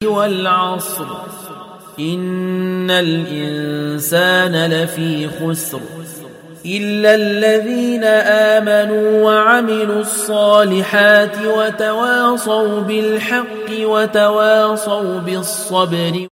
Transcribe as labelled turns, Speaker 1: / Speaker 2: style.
Speaker 1: والعصر إن الإنسان لفي خسر إلا الذين آمنوا وعملوا الصالحات وتواصوا بالحق وتواصوا بالصبر.